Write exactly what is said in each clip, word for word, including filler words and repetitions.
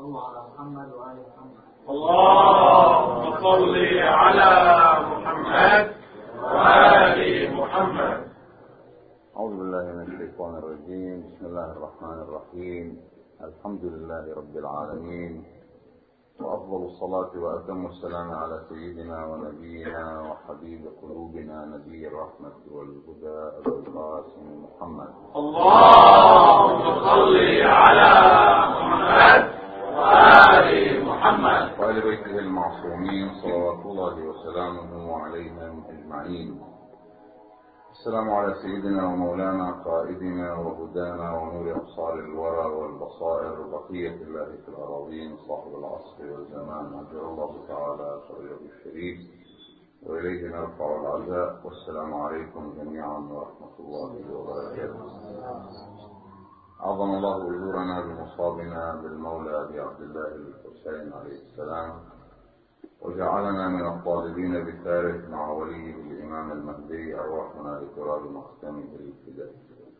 صلوا على محمد وآل محمد. اللهم صل على محمد وآل محمد. أعوذ بالله من الشيطان الرجيم. بسم الله الرحمن الرحيم. الحمد لله رب العالمين، وأفضل الصلاة وأتم السلام على سيدنا ونبينا وحبيب قلوبنا نبي الرحمة والهدى أبو القاسم محمد. اللهم صل على محمد وآل محمد وآل بيته المعصومين صلوات الله وسلامه عليهم أجمعين. السلام على سيدنا ومولانا قائدنا وهدانا ونور أبصار الورى والبصائر بقية الله في الأراضين صاحب العصر والزمان أجل الله تعالى شريعه الشريف، وإليه نرفع العزاء. والسلام عليكم جميعا ورحمة الله وبركاته. عظم الله أجورنا بمصابنا بالمولى أبي عبد الله الحسين عليه السلام، وجعلنا من الطالبين بالثالث مع وليه الإمام المهدي أرواحنا لتراب مختمه الفداء.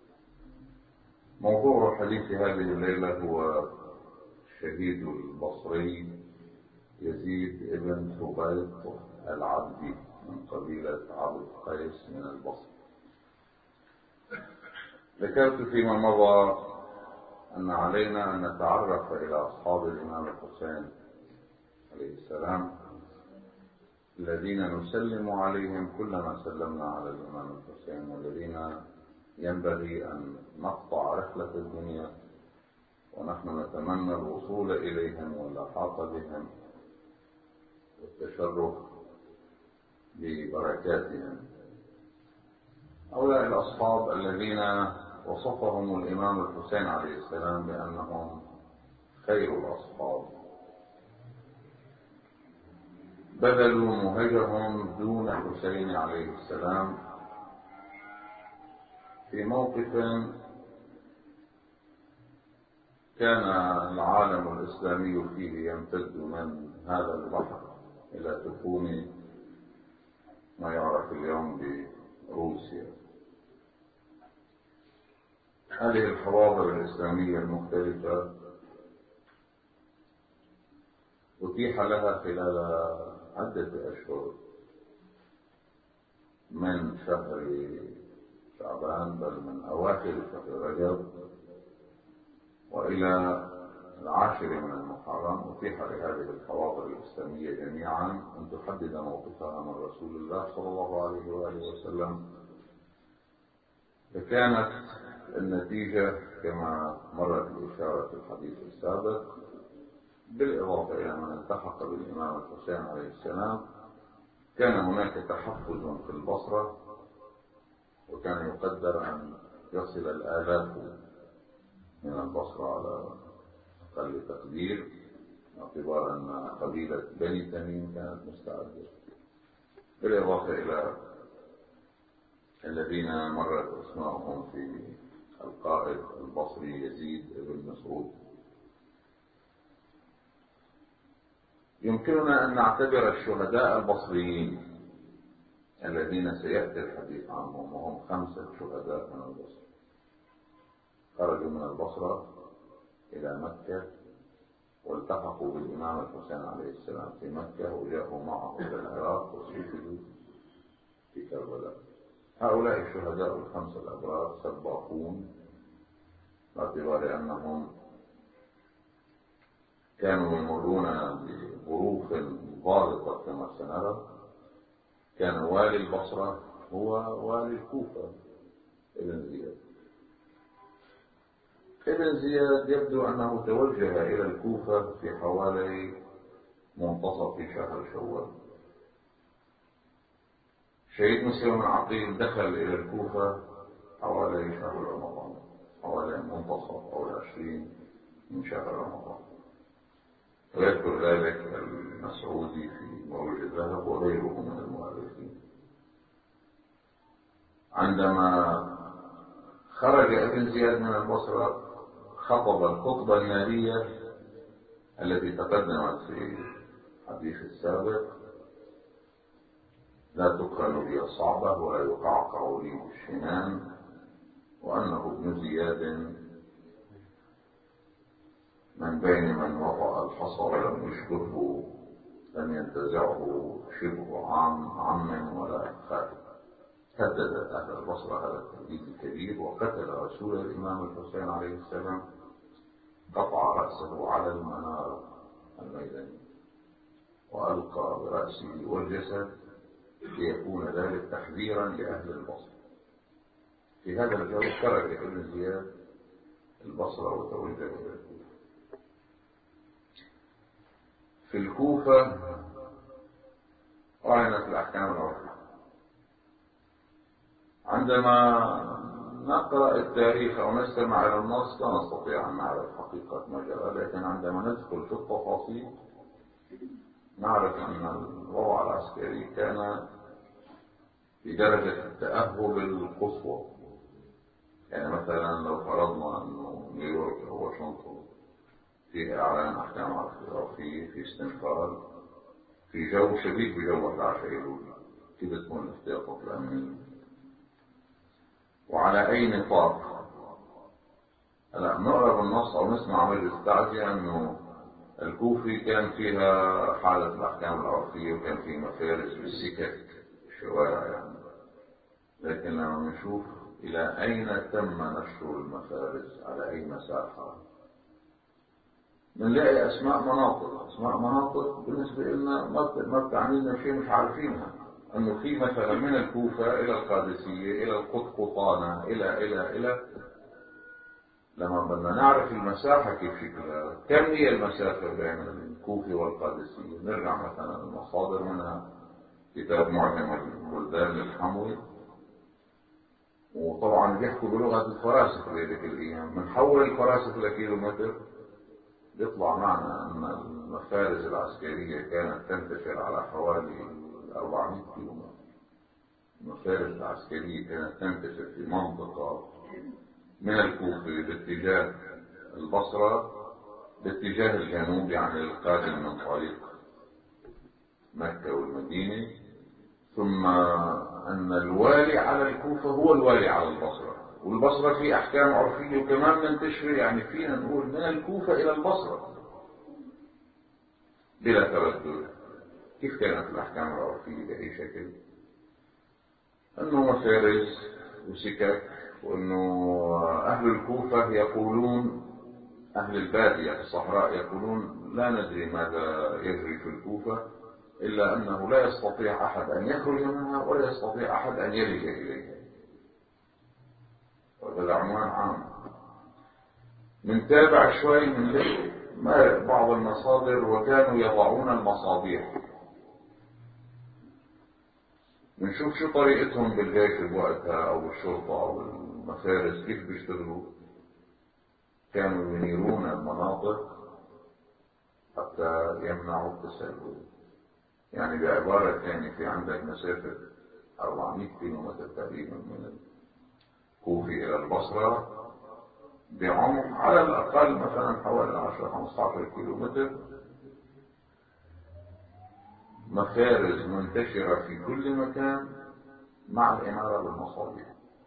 موضوع حديث هذه الليلة هو الشهيد البصري يزيد ابن ثبيط العبدي من قبيلة عبد قيس من البصر. ذكرت فيما مضى أن علينا أن نتعرف إلى أصحاب الإمام الحسين عليه السلام الذين نسلم عليهم كلما سلمنا على الإمام الحسين، والذين ينبغي أن نقطع رحلة الدنيا ونحن نتمنى الوصول إليهم والإحاطة بهم والتشرف ببركاتهم. هؤلاء الأصحاب الذين وصفهم الإمام الحسين عليه السلام بأنهم خير الأصحاب، بذلوا مهجهم دون الحسين عليه السلام في موقف كان العالم الإسلامي فيه يمتد من هذا البحر إلى تخوم ما يعرف اليوم بروسيا. هذه الحواضر الإسلامية المختلفة أتيح لها خلال عدة أشهر من شهر شعبان بل من أواخر شهر رجب وإلى العاشر من المحرم، أتيح لهذه الحواضر الإسلامية جميعا أن تحدد موقفها من رسول الله صلى الله عليه وآله وسلم. فكانت النتيجة كما مرت الإشارة في الحديث السابق، بالإضافة إلى من التحق بالإمام الحسين عليه السلام، كان هناك تحفز في البصرة، وكان يقدر أن يصل الآلاف من البصرة على أقل تقدير، باعتبار أن قبيلة بني تميم كانت مستعدة، بالإضافة إلى الذين مرت أسماءهم في القائد البصري يزيد بن مسعود. يمكننا أن نعتبر الشهداء البصريين الذين سيأتي الحديث عنهم، وهم خمسة شهداء من البصرة، خرجوا من البصرة إلى مكة والتحقوا بالإمام الحسين عليه السلام في مكة، وجاءوا معه إلى العراق وسجدوا في كربلاء. هؤلاء الشهداء الخمسة الأبرار سباقون، باعتبار أنهم كانوا يمرون بظروف ضاغطة كما سنرى. كان والي البصرة هو والي الكوفة ابن زياد. ابن زياد يبدو أنه توجه إلى الكوفة في حوالي منتصف شهر شوال. شهيد مسلم بن عقيل دخل إلى الكوفة حوالي شهر رمضان، حوالي منتصف أو العشرين من شهر رمضان، ويذكر ذلك المسعودي في مروج الذهب وغيره من المؤرخين. عندما خرج ابن زياد من البصرة خطب الخطبة النارية التي تقدمت في الحديث السابق: لا تقرن بي الصعبة ولا يقعقع لي الشنان، وأنه ابن زياد من بين من وطأ الحصى ولم يشبهه، لم ينتزعه شبه عام عم ولا خال. هدد أهل البصرة هذا التهديد الكبير، وقتل رسول الإمام الحسين عليه السلام، قطع رأسه على المنارة الميدانية وألقى برأسه والجسد ليكون ذلك تحذيرا لأهل البصرة. في هذا الجو ترك ابن زياد البصرة وتوجه إلى الكوفة. في الكوفة أعلنت الأحكام العرفية. عندما نقرأ التاريخ أو نستمع إلى النص لا نستطيع أن نعرف حقيقة ما جرى، لكن عندما ندخل في التفاصيل نعرف أن الوضع العسكري كان بدرجة التأهب القصوى. يعني مثلا لو فرضنا أنه نيويورك أو واشنطن فيه إعلان أحكام عرفية في استنفار في جو شبيه بجو أحد عشر أيلول، كيف تكون الاحتياطات الأمنية وعلى أي نطاق؟ هلا نقرأ بالنص أو نسمع مجلس تعزية أنه الكوفي كان فيها حالة الأحكام العرفية وكان في مفارس بالسكك الشوارع يعني. لكن لما نشوف إلى أين تم نشر المفارس على أي مساحة بنلاقي أسماء مناطق أسماء مناطق بالنسبة لنا ما بتعني لنا شيء مش عارفينها. أنه في مثلا من الكوفة إلى القادسية إلى القطقطانة إلى إلى إلى لما بدنا نعرف المساحة كيف شكلها، كم هي المسافة بين الكوفة والقادسية، نرجع مثلا المصادر منها كتاب معجم البلدان للحموي، وطبعا بيحكوا بلغة الفراسخ بهذيك الأيام. بنحول الفراسخ لكيلومتر يطلع معنا أن المفارس العسكرية كانت تنتشر على حوالي أربعمائة كيلومتر. المفارس العسكرية كانت تنتشر في منطقة من الكوفة باتجاه البصرة باتجاه الجنوب، يعني القادم من طريق مكة والمدينة، ثم أن الوالي على الكوفة هو الوالي على البصرة، والبصرة في أحكام عرفية وكمان منتشرة، يعني فينا نقول من الكوفة إلى البصرة بلا تردد. كيف كانت الأحكام العرفية بأي شكل؟ أنه مفارس وسكك، وأنه أهل الكوفة يقولون، أهل البادية في الصحراء يقولون لا ندري ماذا يجري في الكوفة إلا أنه لا يستطيع أحد أن يخرج منها ولا يستطيع أحد أن يلج إليها. وهذا عنوان عام. من تابع شوي من بعض المصادر وكانوا يضعون المصابيح. بنشوف شو طريقتهم بالجيش بوقتها أو الشرطة أو المفارس كيف بيشتغلوا. كانوا ينيرون المناطق حتى يمنعوا التسلل. يعني بعبارة ثانية في عندك مسافة أربعمائة كيلومتر تقريبا من الكوفة إلى البصرة بعمق على الأقل مثلا حوالي عشرة خمسة عشر كيلومتر، مفارز منتشرة في كل مكان مع الإنارة بالمصابيح.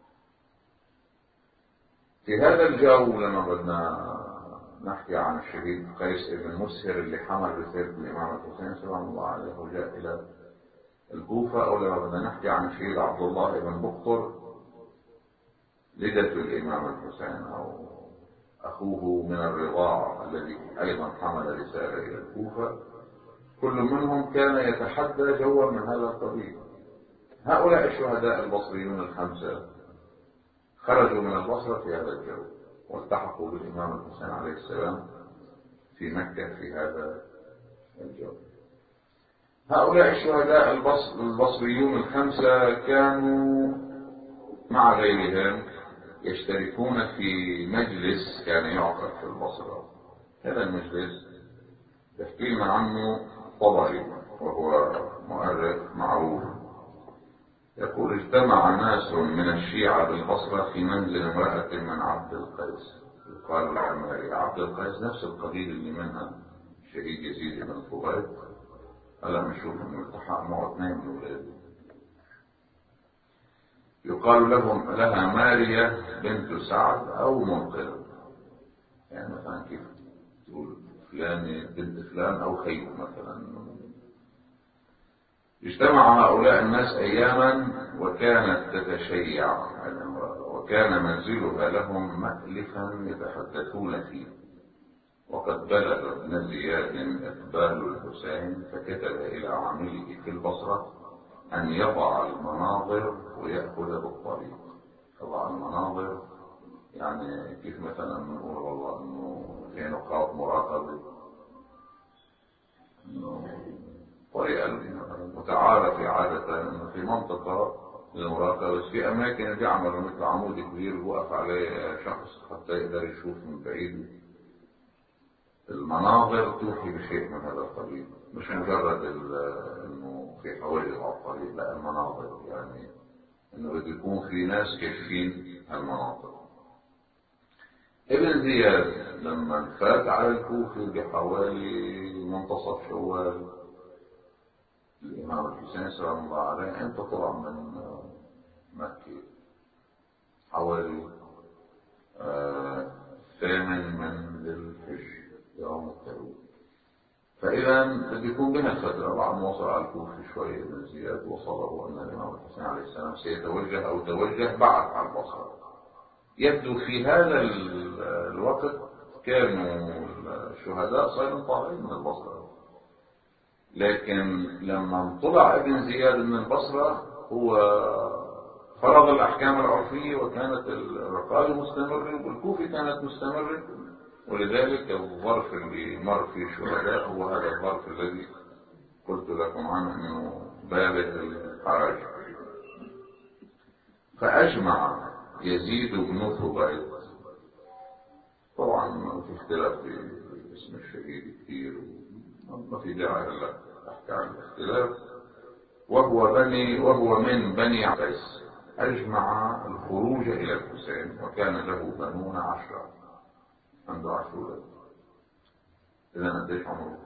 في هذا الجو لما بدنا نحكي عن الشهيد قيس بن مسهر اللي حمل رسالة الإمام الحسين سلام الله عليه وجاء إلى الكوفة، أو لما بدنا نحكي عن الشهيد عبد الله بن بقطر لدة الإمام الحسين أو أخوه من الرضاعة الذي أيضا حمل رسالة إلى الكوفة، كل منهم كان يتحدى جوا من هذا القبيل. هؤلاء الشهداء البصريون الخمسة خرجوا من البصرة في هذا الجو والتحقوا بالإمام الحسين عليه السلام في مكة في هذا الجو. هؤلاء الشهداء البصريون الخمسة كانوا مع غيرهم يشتركون في مجلس كان يعقد في البصرة. هذا المجلس يحكي لنا عنه طبري وهو مؤرخ معروف، يقول اجتمع ناس من الشيعة بالبصرة في منزل امرأة من عبد القيس يقال العماري. عبد القيس نفس القبيلة اللي منها الشهيد يزيد بن الخبيب. هلا بنشوف انه التحق معه اثنين من اولاده. يقال لهم لها مارية بنت سعد او منقذ، يعني مثلا كيف تقول فلان بنت فلان أو خير مثلا. اجتمع هؤلاء الناس أياما وكانت تتشيع الامرأة، وكان منزلها لهم مألفا يتحدثون فيه. وقد بلغ ابن زياد إقبال الحسين فكتب إلى عامله في البصرة أن يضع المناظر ويأخذ بالطريق. يضع المناظر يعني كيف مثلا نقول والله إنه في نقاط مراقبة، إنه طريقة متعارف عادة إنه في منطقة للمراقبة في أماكن بيعملوا مثل عمود كبير وقف عليه شخص حتى يقدر يشوف من بعيد. المناظر توحي بشيء من هذا القبيل، مش مجرد إنه في حواجز على الطريق، لا المناظر يعني إنه بده يكون في ناس كاشفين المناظر. ابن زياد لما فات على الكوفة بحوالي منتصف شوال، الإمام الحسين سلام الله عليه أنت طلع من مكة حوالي ثامن من ذي الحج يوم التروية. فإذا بده يكون بها الفترة بعد ما وصل على الكوفة شوية ابن زياد وصله أن الإمام الحسين عليه السلام سيتوجه أو توجه بعد على البصرة. يبدو في هذا الوقت كانوا الشهداء صاروا طالعين من البصرة، لكن لما طلع ابن زياد من البصرة هو فرض الأحكام العرفية وكانت الرقابة مستمرة والكوفة كانت مستمرة، ولذلك الظرف اللي مر فيه الشهداء هو هذا الظرف الذي قلت لكم عنه أنه بالغ الحرج. فأجمع يزيد بن ثبيت، طبعا في اختلاف في اسم الشهيد كثير ما في داعي هلا احكي عن الاختلاف، وهو بني وهو من بني عبيس، اجمع الخروج الى الحسين وكان له بنون عشرة، عنده عشر ولاد. اذا قديش عمره؟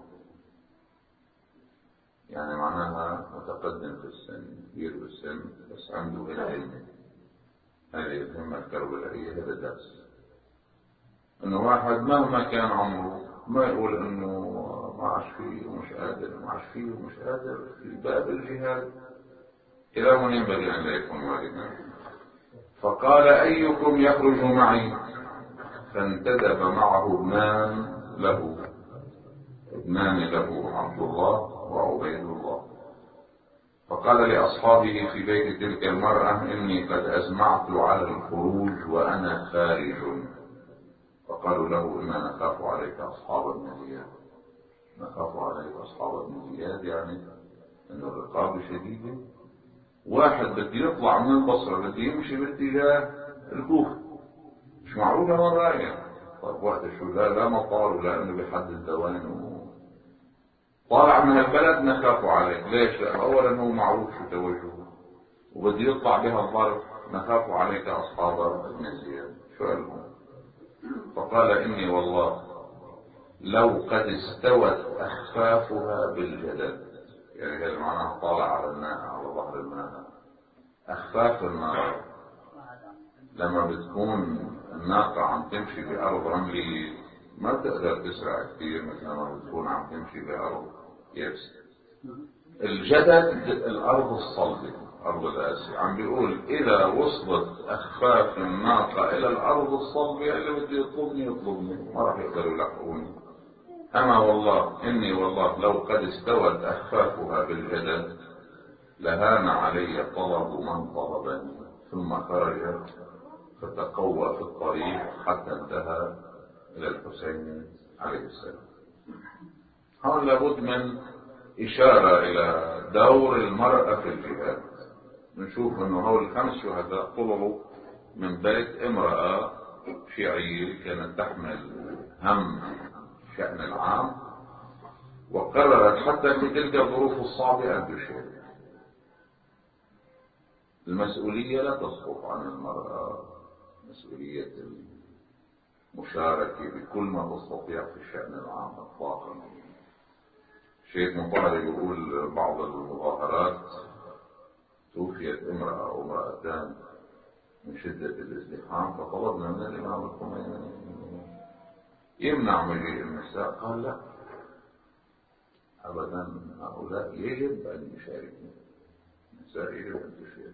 يعني معناها متقدم في السن كبير بالسن بس عنده العلم. هذه الهمة الكربلائية هذا الدرس، انه واحد مهما كان عمره ما يقول انه ما عاش فيه ومش قادر، ما عاش فيه ومش قادر في باب الجهاد. إلى من ينبغي أن لا يكون والدا؟ فقال أيكم يخرج معي؟ فانتدب معه ابنان له ابنان له عبد الله وعبيد الله. فقال لأصحابه في بيت تلك المرأة إني قد أزمعت على الخروج وأنا خارج. فقالوا له إنا نخاف عليك أصحاب ابن زياد. نخاف عليك أصحاب ابن زياد يعني أن الرقابة شديدة، واحد بده يطلع من البصرة بده يمشي باتجاه الكوفة مش معروف وين رايح. طب وقت شو لا لا مطار ولا انه بيحدد وين طالع من البلد نخاف عليك. ليش؟ لأنه اولا هو معروف شو توجهه وبده يطلع بها الظرف نخاف عليك اصحاب ابن زياد. شو قالهم؟ فقال اني والله لو قد استوت اخفافها بالجدل، يعني هذا معناها طالع على الماء على ظهر الماء. اخفاف النار لما بتكون الناقة عم تمشي بأرض رملية ما بتقدر تسرع كثير مثل ما بتكون عم تمشي بأرض يابسة. الجدد الأرض الصلبة أرض القاسية. عم بيقول إذا وصلت أخفاف الناقة إلى الأرض الصلبة اللي بده يطلبني يطلبني ما راح يقدروا يلحقوني. أما والله إني والله لو قد استوت أخفافها بالجدد لهان علي طلب من طلبني. ثم خرج فتقوى في الطريق حتى انتهى إلى الحسين عليه السلام. هون لابد من إشارة إلى دور المرأة في الجهاد. نشوف أنه هؤلاء الخمس شهداء طلعوا من بيت امرأة شيعية كانت تحمل هم شأن العام، وقررت حتى في تلك الظروف الصعبة أن تشارك. المسؤولية لا تسقط عن المرأة، مسؤولية المشاركة بكل ما تستطيع في الشأن العام اطلاقا. شيخ مطهر يقول بعض المظاهرات توفيت امرأة أو امرأتان من شدة الازدحام فطلبنا من الإمام الخميني يمنع مجيء النساء؟ قال لا أبدا، هؤلاء يجب أن يشاركوا، النساء يجب أن تشارك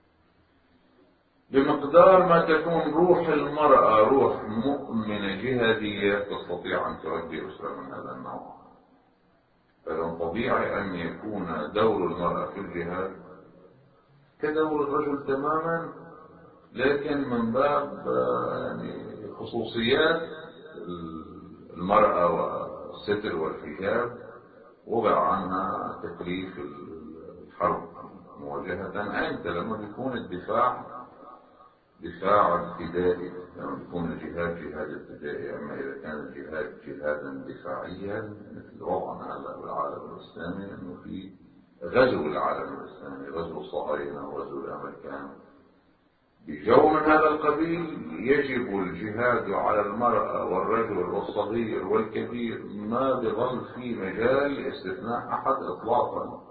بمقدار ما تكون روح المرأة روح مؤمنة جهادية تستطيع أن تربي أسرة من هذا النوع. فإذا طبيعي أن يكون دور المرأة في الجهاد كدور الرجل تماما، لكن من باب يعني خصوصيات المرأة والستر والحجاب وضع عنها تكليف الحرب مواجهة. أنت لما بيكون الدفاع دفاع ابتدائي، لما بيكون الجهاد جهاد ابتدائي. أما إذا كان الجهاد جهادا دفاعيا مثل وضعنا هلا بالعالم الإسلامي، إنه في غزو العالم الإسلامي، غزو الصهاينة وغزو الأمريكان، بجو من هذا القبيل يجب الجهاد على المرأة والرجل والصغير والكبير، ما بظل في مجال لاستثناء أحد إطلاقا،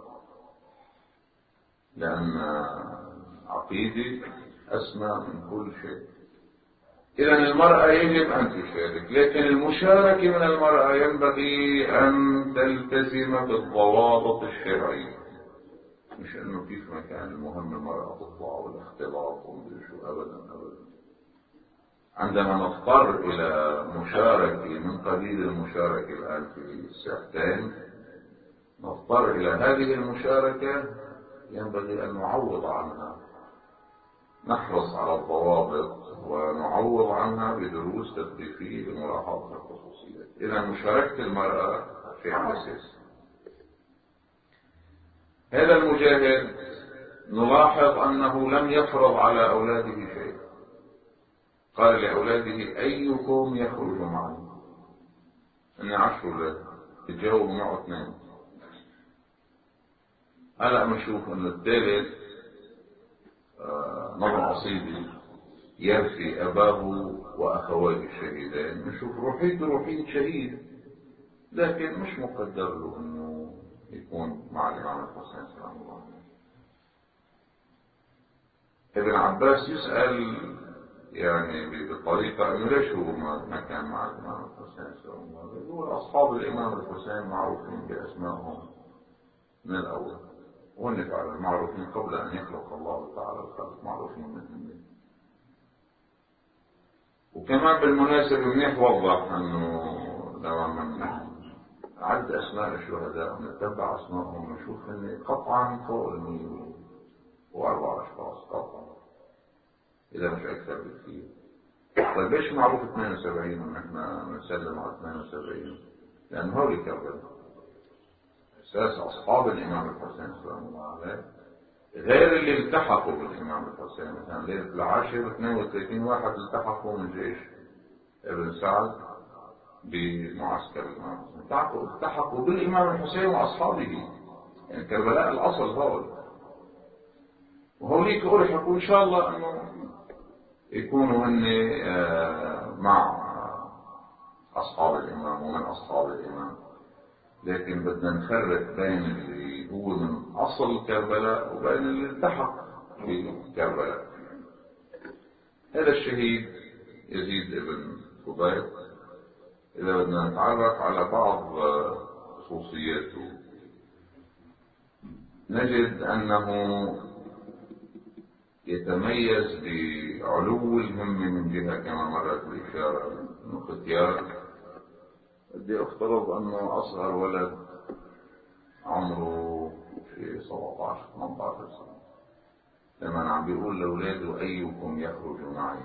لأن عقيدة أسمى من كل شيء. إذا المرأة يجب أن تشارك، لكن المشاركة من المرأة ينبغي أن تلتزم بالضوابط الشرعية، مش انه كيف ما كان المهم المرأة تطلع والاختلاط ومدري شو، ابدا ابدا. عندما نضطر الى مشاركة من قبيل المشاركة الان في الساحتين، نضطر الى هذه المشاركة ينبغي ان نعوض عنها، نحرص على الضوابط ونعوض عنها بدروس تثقيفية لملاحظة الخصوصيات. اذا مشاركة المرأة شيء اساسي. هذا المجاهد نلاحظ أنه لم يفرض على أولاده شيء. قال لأولاده أيكم يخرج معي؟ أني عشر أولاد تتجاوبوا معه اثنين. هلأ بنشوف أن الثالث نظم عصيبي يرثي أباه وأخويه الشهيدين، بنشوف روحيته روحية شهيد، لكن مش مقدر له أنه يكون مع الإمام الحسين سلام الله عليه. ابن عباس يسأل يعني بطريقة انه ليش هو ما كان مع الإمام الحسين سلام الله عليه؟ يقول أصحاب الإمام الحسين معروفين بأسمائهم من الأول، وهن فعلا معروفين قبل أن يخلق الله تعالى الخلق، معروفين من هم. وكمان بالمناسبة منيح وضح أنه لما من عد أسماء الشهداء ونتبع أسمائهم نشوف أن قطعا فوق المية وأربع أشخاص قطعا، إذا مش أكثر بكثير. طيب ليش معروف اثنين وسبعين ونحن نسلم على اثنين وسبعين؟ لأن هؤلاء كربلاء أساس أصحاب الإمام الحسين سلام الله عليه، غير اللي التحقوا بالإمام الحسين. مثلا ليلة العاشر اثنين وثلاثين واحد التحقوا من جيش ابن سعد بمعسكر الإمام الحسين، التحقوا بالإمام الحسين وأصحابه، يعني كربلاء الأصل هول. وهوليك ألحقوا إن شاء الله أنه يكونوا هن مع أصحاب الإمام ومن أصحاب الإمام، لكن بدنا نفرق بين اللي هو من أصل كربلاء وبين اللي التحق بكربلاء. هذا الشهيد يزيد ابن فضيل، إذا بدنا نتعرف على بعض خصوصياته نجد أنه يتميز بعلو الهم من جهة كما مرت الإشارة من ختيار. بدي أفترض أنه أصغر ولد عمره في سبعة عشر ثمانية عشر سنة لما عم بيقول لأولاده أيكم يخرج معي،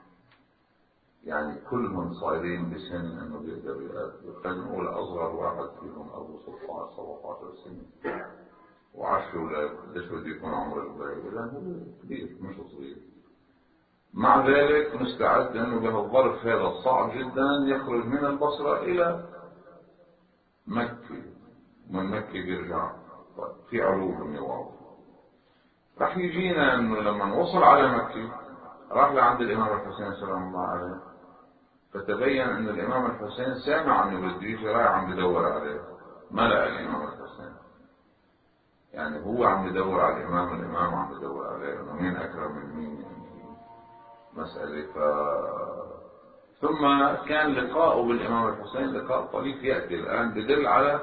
يعني كلهم صايرين بسن انه بيقدروا يقاتلوا. خلينا نقول اصغر واحد فيهم ابو ستة عشر سبعة عشر سنه وعشر اولاد، قديش بده يكون عمر الولاد؟ لانه هو كبير مش صغير. مع ذلك مستعد انه بهالظرف هذا الصعب جدا يخرج من البصره الى مكه، من مكه بيرجع. طيب في علو بالنواف. رح يجينا انه لما وصل على مكه راح لعند الامام الحسين سلام الله عليه، فتبين ان الامام الحسين سامع انه بده يجي، رايح عم بدور عليه، ما لقى الامام الحسين. يعني هو عم بدور على الامام، الامام عم بدور عليه، انه مين اكرم من مين، يعني مسألة. ف... ثم كان لقاؤه بالإمام الحسين لقاء طريف يأتي الآن بدل على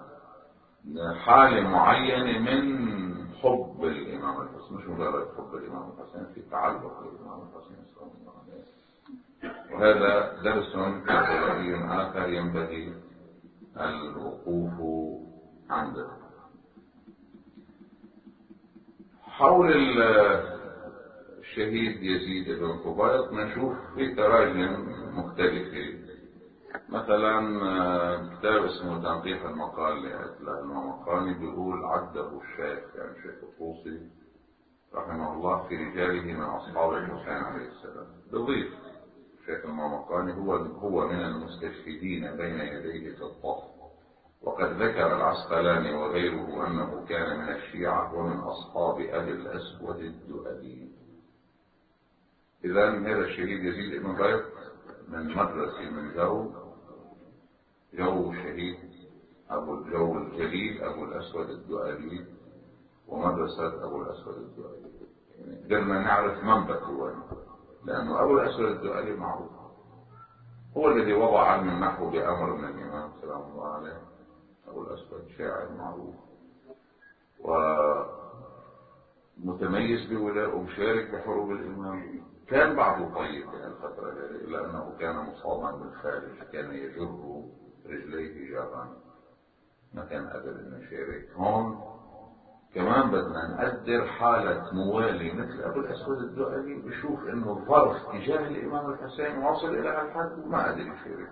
حالة معينة من حب الإمام الحسين، مش مجرد حب الإمام الحسين، في تعلق بالإمام الحسين صلى الله عليه وسلم. وهذا درس تربوي آخر ينبغي الوقوف عنده. حول الشهيد يزيد بن قبيط نشوف في تراجم مختلفة. مثلا كتاب اسمه تنقيح المقال لعتلة المقالي بيقول عده الشيخ يعني الشيخ الطوسي رحمه الله في رجاله من أصحاب الحسين عليه السلام. بضيف الشيخ المقالي هو هو من المستشهدين بين يديه في الطف، وقد ذكر العسقلاني وغيره أنه كان من الشيعة ومن أصحاب أبي الأسود الدؤلي. إذا هذا الشهيد يزيد بن قبيط من مدرسة من جو جو شهيد أبو الجو الجليل أبو الأسود الدؤلي ومدرسة أبو الأسود الدؤلي. يعني قدرنا نعرف منبت وين، لأنه أبو الأسود الدؤلي معروف هو الذي وضع علم النحو بأمر من الإمام سلام الله عليه. أبو الأسود شاعر معروف ومتميز بولاء ومشارك بحروب الإمام. كان بعضه طيب في الفترة إلا أنه كان مصابا بالخارج، كان يجر رجليه جرا، ما كان قادر أن يشارك. هون كمان بدنا نقدر حالة موالي مثل أبو الأسود الدؤلي بشوف إنه الظرف تجاه الإمام الحسين واصل إلى هالحد وما قادر يشارك،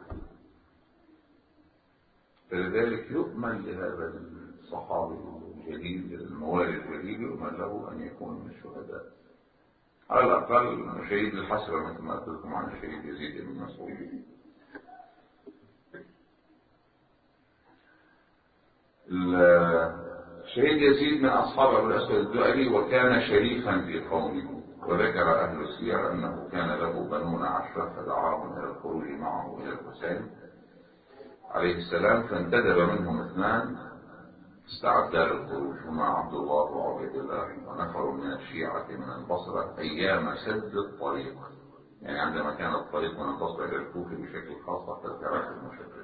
فلذلك يؤمن لهذا الصحابي الجليل الموالي الجليل يؤمن له أن يكون من الشهداء على الأقل شهيد الحسرة مثل ما قلت لكم عن الشهيد يزيد بن مسعود. الشهيد يزيد من أصحاب أبو الأسود الدؤلي وكان شريفا في قومه، وذكر أهل السير أنه كان له بنون عشرة فدعاهم إلى الخروج معه إلى الحسين عليه السلام، فانتدب منهم اثنان استعدا للخروج هما عبد الله وعبيد الله، ونفر من الشيعة من البصرة أيام سد الطريق، يعني عندما كان الطريق من البصرة إلى الكوفة بشكل خاص تحت الكراسي المشرفة.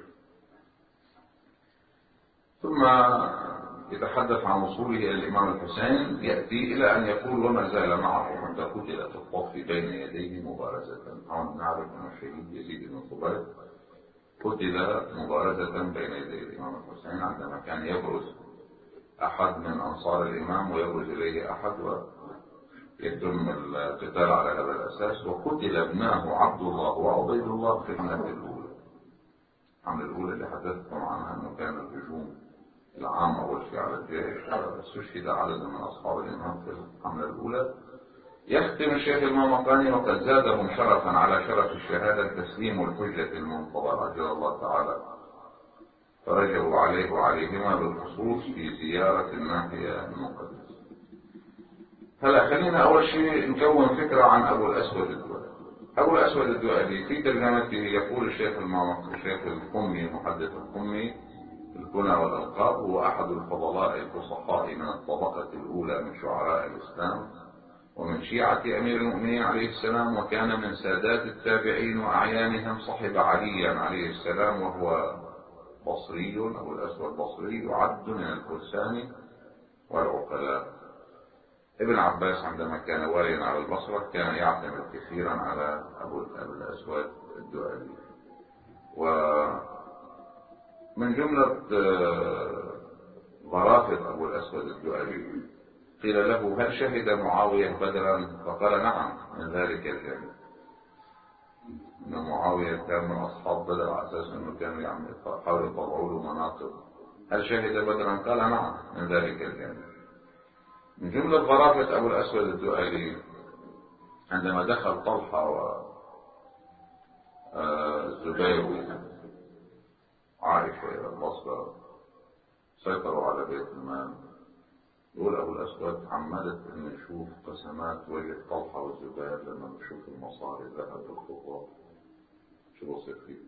ثم يتحدث عن وصوله إلى الإمام الحسين، يأتي إلى أن يقول وما زال معه حتى قتل في الطف بين يديه مبارزة. هون نعرف أن الشهيد يزيد بن قبيط قتل مبارزة بين يدي الإمام الحسين عندما كان يبرز أحد من أنصار الإمام ويبرز إليه أحد ويتم القتال على هذا الأساس. وقتل ابناه عبد الله وعبيد الله في الحملة الأولى. الحملة الأولى اللي حدثتكم عنها أنه كان الهجوم العام أول شيء على الجيش، استشهد عدد من أصحاب الإمام في الحملة الأولى. يختم الشيخ المامقاني وقد زادهم شرفا على شرف الشهادة تسليم الحجة المنتظر عجل الله تعالى فرجعوا عليه وعليهما بالخصوص في زيارة الناحية المقدسة. هلا خلينا أول شيء نكون فكرة عن أبو الأسود الدؤلي. أبو الأسود الدؤلي في ترجمته يقول الشيخ المامقاني الشيخ القمي محدث القمي الكنى والألقاب هو أحد الفضلاء الفصحاء من الطبقة الأولى من شعراء الإسلام ومن شيعة أمير المؤمنين عليه السلام، وكان من سادات التابعين وأعيانهم، صحب عليا عليه السلام وهو بصري. أبو الأسود بصري يعد من الفرسان والعقلاء. ابن عباس عندما كان واليا على البصرة كان يعتمد كثيرا على أبو الأسود الدؤلي. ومن جملة ظرافة أبو الأسود الدؤلي قيل له هل شهد معاوية بدرا؟ فقال نعم من ذلك الجانب، أن معاوية كان من أصحاب بدر على أساس أنه كانوا يحاولوا يطلعوا له مناصب. هل شهد بدرا؟ قال نعم من ذلك الجانب. من جملة ظرافة أبو الأسود الدؤلي عندما دخل طلحة والزبير وعائشة إلى البصرة سيطروا على بيت المال، يقول أبو الأسود عمدت أن نشوف قسمات وجه طلحة والزبير لما نشوف المصاري ذهب الخطوة شو بصير فيه.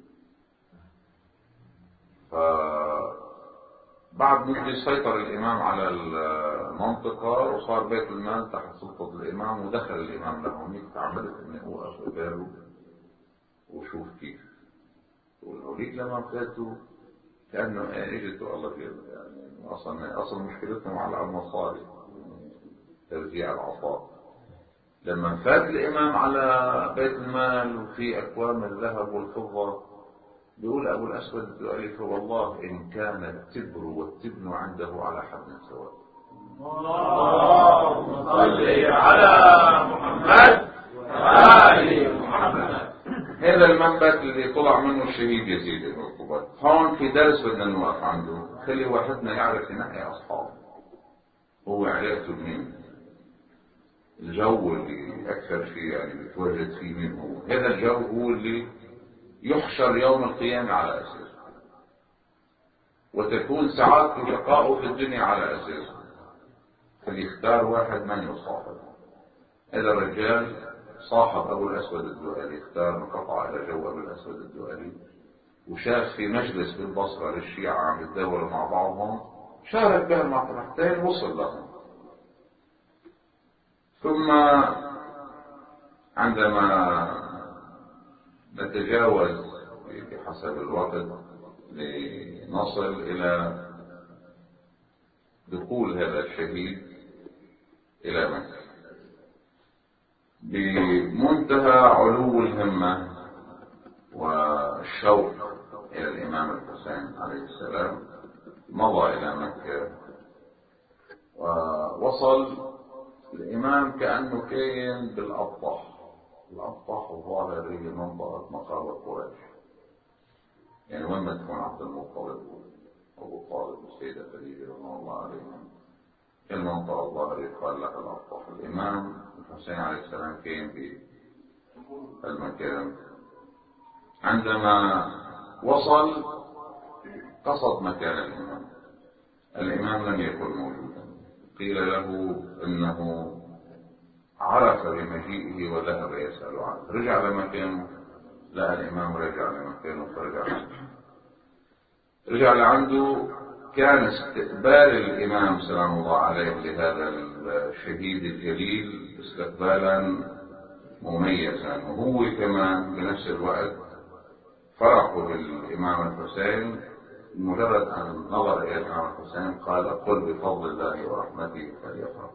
فبعد مدة سيطر الإمام على المنطقة وصار بيت المال تحت سلطة الإمام، ودخل الإمام لهونيك تعمدت أن هو أخباره شوف كيف والهوليك لما فاتوا كأنه اجتوا الله في يعني اصلا اصلا مشكلتهم على المصاري توزيع العطاء. لما فات الامام على بيت المال وفي اكوام الذهب والفضه بيقول ابو الاسود الدؤلي فوالله ان كان التبر والتبن عنده على حد سواء. اللهم صل على محمد وآل محمد. هذا المنبت اللي طلع منه الشهيد يزيد بن القبيط. هون في درس بدنا نوقف عنده، خلي واحدنا يعرف ينقي اصحابه. هو علاقته بمين؟ الجو اللي اكثر شيء يعني بيتواجد فيه مين هو؟ هذا الجو هو اللي يحشر يوم القيامة على اساسه، وتكون سعادته وشقاؤه في الدنيا على اساسه. فليختار واحد من يصاحب. هذا الرجال صاحب ابو الاسود الدؤلي، اختار انقطع الى جو ابو الاسود الدؤلي، وشاف في مجلس بالبصره للشيعه عم يتداولوا مع بعضهم، شارك بين المطرحتين وصل لهم. ثم عندما نتجاوز بحسب الوقت لنصل الى دخول هذا الشهيد الى مكة بمنتهى علو الهمة والشوق الى الامام الحسين عليه السلام، مضى الى مكة ووصل الامام كأنه كاين بالابطح. الابطح الظاهر هي منطقة مقابر قريش، يعني وين ما تكون عبد المطلب وابو طالب والسيدة خديجة رضي الله عليهم، المنطقة الظاهر يقال لها الابطح. الامام الحسين عليه السلام كان في المكان. عندما وصل قصد مكان الامام، الامام لم يكن موجودا. قيل له انه عرف بمجيئه وذهب يسأل عنه، رجع لمكانه، لا الامام رجع لمكانه فرجع عنده. رجع لعنده، كان استقبال الامام سلام الله عليه لهذا الشهيد الجليل استقبالا مميزا، وهو كمان بنفس الوقت فرحوا بالامام الحسين. مجرد ان نظر الى الامام الحسين قال قل بفضل الله ورحمته فليفرح.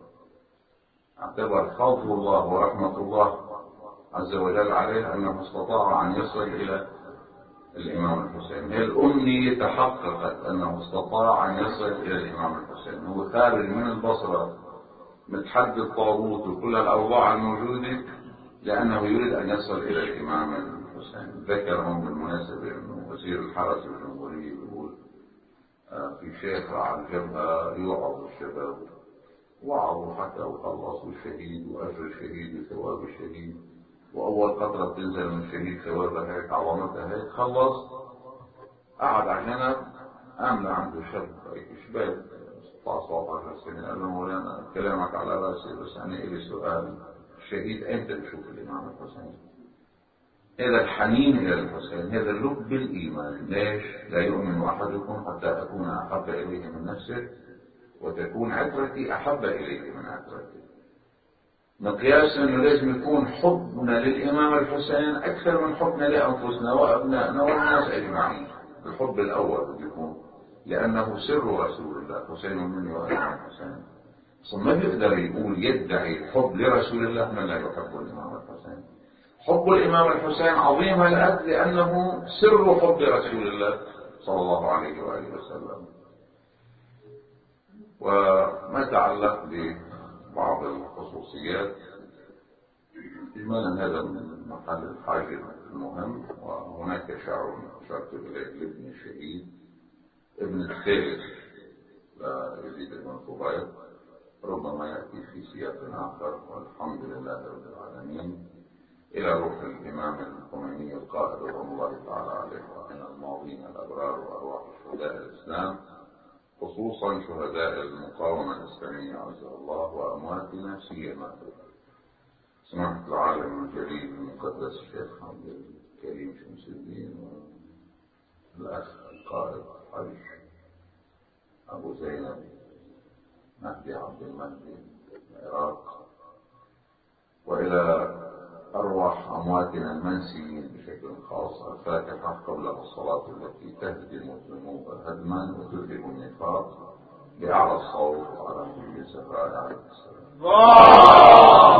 اعتبر فضل الله ورحمة الله عز وجل عليه انه استطاع ان يصل الى الامام الحسين. هي الامنية تحققت انه استطاع ان يصل الى الامام الحسين. هو خارج من البصرة متحدي الطاغوت وكل الاوضاع الموجودة لانه يريد ان يصل الى الامام الحسين. ذكرهم بالمناسبة انه وزير الحرس الجمهوري يقول في شيخ على الجبهة يوعظ الشباب، وعظوا حتى وخلصوا الشهيد واجر الشهيد وثواب الشهيد، واول قطرة بتنزل من الشهيد ثوابها هيك عظمتها هيك. خلص قعد على جنب، املى عنده شاب هيك شباب ستة عشر سبعة عشر سنة، قال له مولانا كلامك على راسي بس انا الي سؤال، الشهيد امتى نشوف الامام الحسين؟ هذا الحنين الى الحسين، هذا اللب بالايمان. ليش؟ لا يؤمن احدكم حتى اكون احب اليه من نفسه وتكون عترتي احب اليه من عترتي. مقياس انه لازم يكون حبنا للامام الحسين اكثر من حبنا لانفسنا وابنائنا والناس اجمعين. الحب الاول بده يكون لانه سر رسول الله، حسين مني وانا الحسين. اصلا ما بيقدر يقول يدعي الحب لرسول الله من لا يحب الامام الحسين. حب الامام الحسين عظيم هالقد لانه سر حب رسول الله صلى الله عليه واله وسلم. وما تعلق ببعض الخصوصيات إجمالا هذا من محل الحاجة المهم. وهناك شعر أشرت إليه لابن الشهيد ابن الثالث ليزيد بن القبيط، ربما يأتي في سياق آخر. والحمد لله رب العالمين. إلى روح الإمام الخميني القائد رحمه الله تعالى عليه وعلى الماضين الأبرار وأرواح شهداء الإسلام، خصوصا شهداء المقاومة الإسلامية عزه الله، وأمواتنا سيما سماحة العالم الجليل المقدس الشيخ عبد الكريم شمس الدين، والأخ القائد حج أبو زينب مهدي عبد المهدي العراق، وإلى أرواح أمواتنا المنسيين بشكل خاص الفاتحة قبل الصلاة التي تهدم الذنوب هدما وتذهب النفاق بأعلى الصوت على كل سفاء عليه السلام.